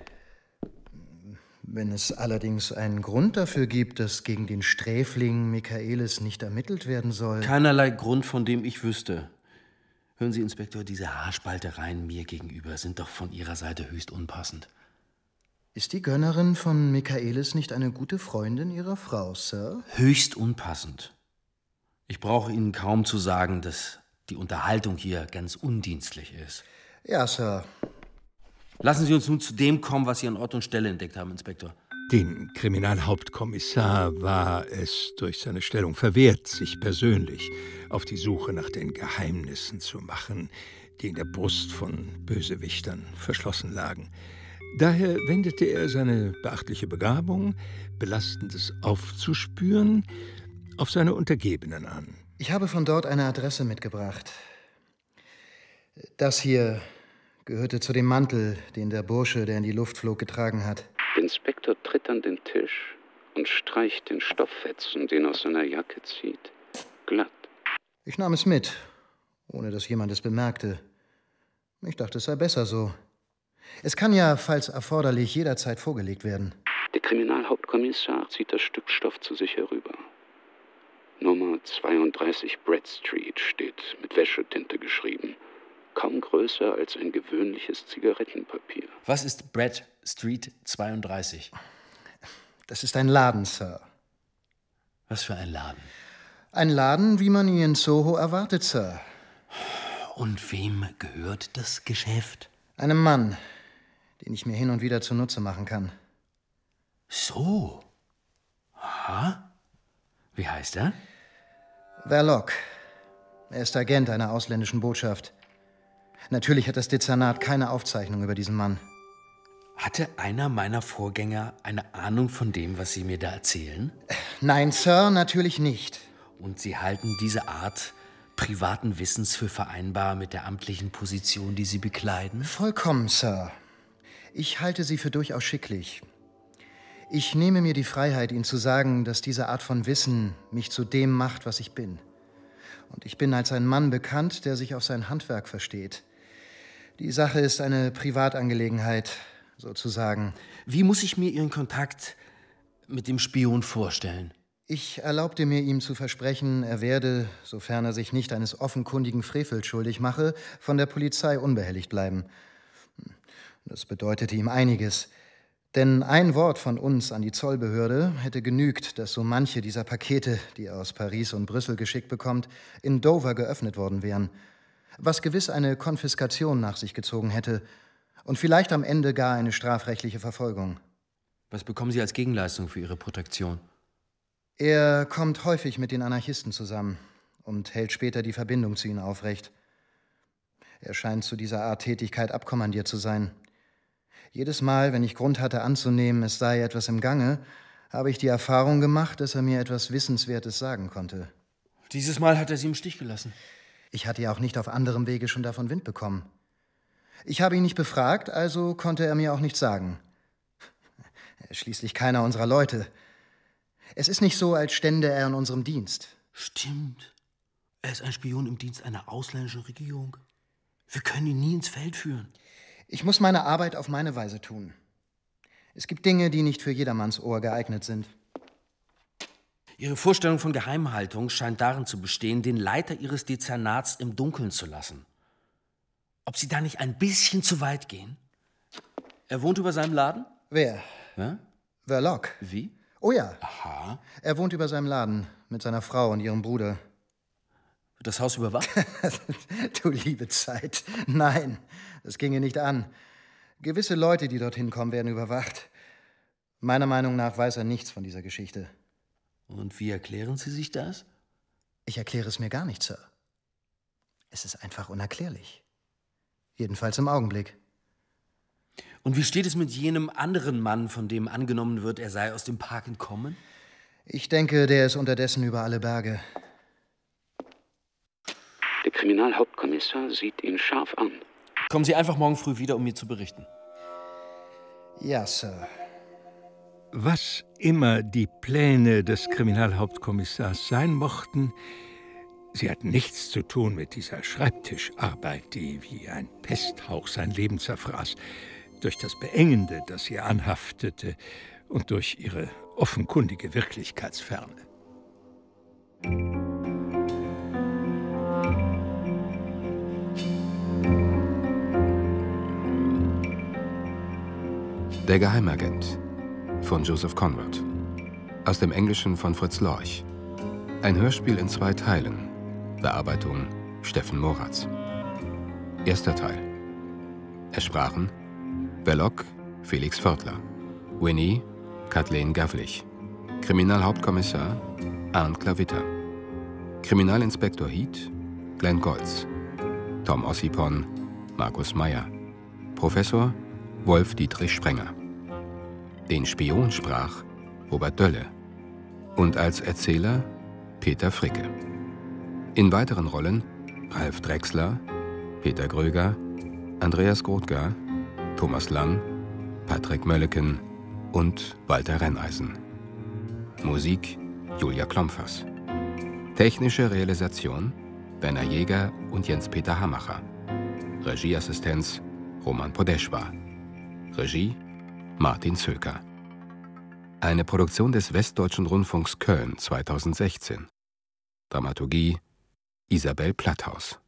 Wenn es allerdings einen Grund dafür gibt, dass gegen den Sträfling Michaelis nicht ermittelt werden soll... Keinerlei Grund, von dem ich wüsste. Hören Sie, Inspektor, diese Haarspaltereien mir gegenüber sind doch von Ihrer Seite höchst unpassend. Ist die Gönnerin von Michaelis nicht eine gute Freundin Ihrer Frau, Sir? Höchst unpassend. Ich brauche Ihnen kaum zu sagen, dass die Unterhaltung hier ganz undienstlich ist. Ja, Sir. Lassen Sie uns nun zu dem kommen, was Sie an Ort und Stelle entdeckt haben, Inspektor. Dem Kriminalhauptkommissar war es durch seine Stellung verwehrt, sich persönlich auf die Suche nach den Geheimnissen zu machen, die in der Brust von Bösewichtern verschlossen lagen. Daher wendete er seine beachtliche Begabung, Belastendes aufzuspüren, auf seine Untergebenen an. Ich habe von dort eine Adresse mitgebracht. Das hier gehörte zu dem Mantel, den der Bursche, der in die Luft flog, getragen hat. Der Inspektor tritt an den Tisch und streicht den Stofffetzen, den er aus seiner Jacke zieht, glatt. Ich nahm es mit, ohne dass jemand es bemerkte. Ich dachte, es sei besser so. Es kann ja, falls erforderlich, jederzeit vorgelegt werden. Der Kriminalhauptkommissar zieht das Stück Stoff zu sich herüber. Nummer 32 Brett Street steht mit Wäschetinte geschrieben. Kaum größer als ein gewöhnliches Zigarettenpapier. Was ist Brett Street 32? Das ist ein Laden, Sir. Was für ein Laden? Ein Laden, wie man ihn in Soho erwartet, Sir. Und wem gehört das Geschäft? Einem Mann, den ich mir hin und wieder zunutze machen kann. So. Aha. Wie heißt er? Verloc. Er ist Agent einer ausländischen Botschaft. Natürlich hat das Dezernat keine Aufzeichnung über diesen Mann. Hatte einer meiner Vorgänger eine Ahnung von dem, was Sie mir da erzählen? Nein, Sir, natürlich nicht. Und Sie halten diese Art privaten Wissens für vereinbar mit der amtlichen Position, die Sie bekleiden? Vollkommen, Sir. Ich halte sie für durchaus schicklich. Ich nehme mir die Freiheit, Ihnen zu sagen, dass diese Art von Wissen mich zu dem macht, was ich bin. Und ich bin als ein Mann bekannt, der sich auf sein Handwerk versteht. Die Sache ist eine Privatangelegenheit, sozusagen. Wie muss ich mir Ihren Kontakt mit dem Spion vorstellen? Ich erlaubte mir, ihm zu versprechen, er werde, sofern er sich nicht eines offenkundigen Frevels schuldig mache, von der Polizei unbehelligt bleiben. Das bedeutete ihm einiges. Denn ein Wort von uns an die Zollbehörde hätte genügt, dass so manche dieser Pakete, die er aus Paris und Brüssel geschickt bekommt, in Dover geöffnet worden wären. Was gewiss eine Konfiskation nach sich gezogen hätte und vielleicht am Ende gar eine strafrechtliche Verfolgung. Was bekommen Sie als Gegenleistung für Ihre Protektion? Er kommt häufig mit den Anarchisten zusammen und hält später die Verbindung zu ihnen aufrecht. Er scheint zu dieser Art Tätigkeit abkommandiert zu sein. Jedes Mal, wenn ich Grund hatte anzunehmen, es sei etwas im Gange, habe ich die Erfahrung gemacht, dass er mir etwas Wissenswertes sagen konnte. Dieses Mal hat er Sie im Stich gelassen. Ich hatte ja auch nicht auf anderem Wege schon davon Wind bekommen. Ich habe ihn nicht befragt, also konnte er mir auch nichts sagen. Er ist schließlich keiner unserer Leute. Es ist nicht so, als stände er in unserem Dienst. Stimmt. Er ist ein Spion im Dienst einer ausländischen Regierung. Wir können ihn nie ins Feld führen. Ich muss meine Arbeit auf meine Weise tun. Es gibt Dinge, die nicht für jedermanns Ohr geeignet sind. Ihre Vorstellung von Geheimhaltung scheint darin zu bestehen, den Leiter Ihres Dezernats im Dunkeln zu lassen. Ob Sie da nicht ein bisschen zu weit gehen? Er wohnt über seinem Laden? Wer? Ja? Verloc. Wie? Oh ja. Aha. Er wohnt über seinem Laden mit seiner Frau und ihrem Bruder. Wird das Haus überwacht? Du liebe Zeit. Nein, das ginge nicht an. Gewisse Leute, die dorthin kommen, werden überwacht. Meiner Meinung nach weiß er nichts von dieser Geschichte. Und wie erklären Sie sich das? Ich erkläre es mir gar nicht, Sir. Es ist einfach unerklärlich. Jedenfalls im Augenblick. Und wie steht es mit jenem anderen Mann, von dem angenommen wird, er sei aus dem Park entkommen? Ich denke, der ist unterdessen über alle Berge. Der Kriminalhauptkommissar sieht ihn scharf an. Kommen Sie einfach morgen früh wieder, um mir zu berichten. Ja, Sir. Was immer die Pläne des Kriminalhauptkommissars sein mochten, sie hatten nichts zu tun mit dieser Schreibtischarbeit, die wie ein Pesthauch sein Leben zerfraß, durch das Beengende, das ihr anhaftete, und durch ihre offenkundige Wirklichkeitsferne. Der Geheimagent von Joseph Conrad. Aus dem Englischen von Fritz Lorch. Ein Hörspiel in 2 Teilen. Bearbeitung Steffen Moratz. Erster Teil. Es sprachen Verloc Felix Vörtler, Winnie Kathleen Gavlich, Kriminalhauptkommissar Arndt Klawitter, Kriminalinspektor Heath Glenn Goltz, Tom Ossipon Markus Meyer, Professor Wolf Dietrich Sprenger. Den Spion sprach Robert Dölle und als Erzähler Peter Fricke. In weiteren Rollen Ralf Drechsler, Peter Gröger, Andreas Grothger, Thomas Lang, Patrick Mölleken und Walter Renneisen. Musik Julia Klompfers. Technische Realisation Werner Jäger und Jens-Peter Hamacher. Regieassistenz Roman Podeschwa. Regie Martin Zöker. Eine Produktion des Westdeutschen Rundfunks Köln 2016. Dramaturgie Isabel Platthaus.